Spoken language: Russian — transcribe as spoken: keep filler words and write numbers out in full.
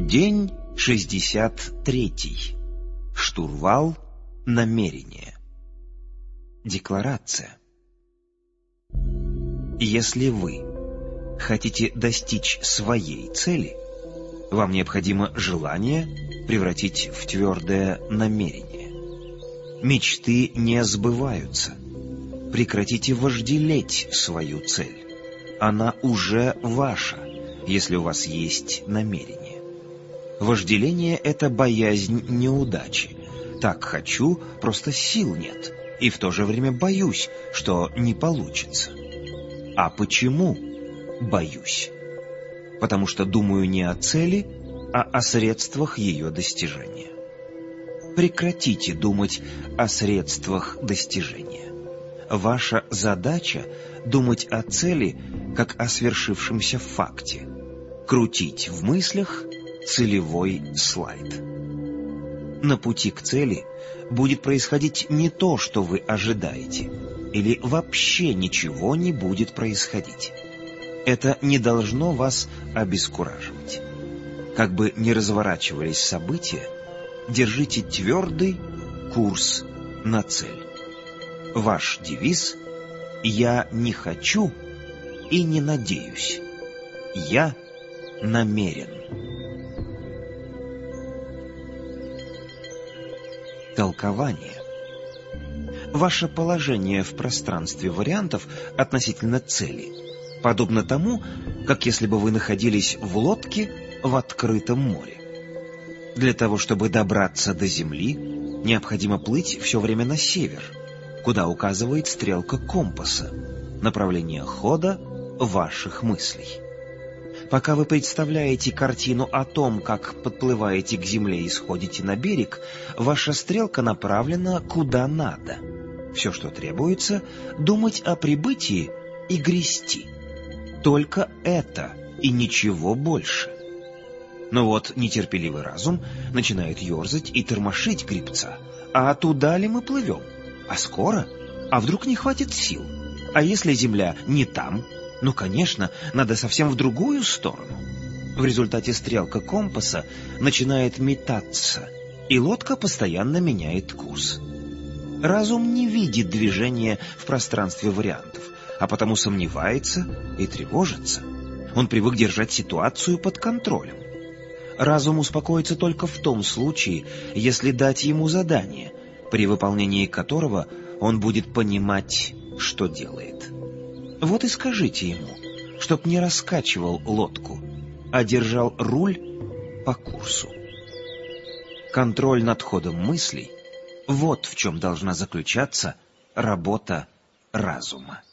День шестьдесят третий. Штурвал намерения. Декларация. Если вы хотите достичь своей цели, вам необходимо желание превратить в твердое намерение. Мечты не сбываются. Прекратите вожделеть свою цель. Она уже ваша, если у вас есть намерение. Вожделение — это боязнь неудачи. Так хочу, просто сил нет, и в то же время боюсь, что не получится. А почему боюсь? Потому что думаю не о цели, а о средствах ее достижения. Прекратите думать о средствах достижения. Ваша задача — думать о цели, как о свершившемся факте. Крутить в мыслях целевой слайд. На пути к цели будет происходить не то, что вы ожидаете, или вообще ничего не будет происходить. Это не должно вас обескураживать. Как бы ни разворачивались события, держите твердый курс на цель. Ваш девиз — «Я не хочу и не надеюсь. Я намерен». Толкование. Ваше положение в пространстве вариантов относительно цели подобно тому, как если бы вы находились в лодке в открытом море. Для того, чтобы добраться до Земли, необходимо плыть все время на север, куда указывает стрелка компаса, направление хода ваших мыслей. Пока вы представляете картину о том, как подплываете к земле и сходите на берег, ваша стрелка направлена куда надо. Все, что требуется, думать о прибытии и грести. Только это и ничего больше. Но вот нетерпеливый разум начинает ерзать и тормошить гребца. А туда ли мы плывем? А скоро? А вдруг не хватит сил? А если земля не там? Ну, конечно, надо совсем в другую сторону. В результате стрелка компаса начинает метаться, и лодка постоянно меняет курс. Разум не видит движения в пространстве вариантов, а потому сомневается и тревожится. Он привык держать ситуацию под контролем. Разум успокоится только в том случае, если дать ему задание, при выполнении которого он будет понимать, что делает. Вот и скажите ему, чтоб не раскачивал лодку, а держал руль по курсу. Контроль над ходом мыслей — вот в чем должна заключаться работа разума.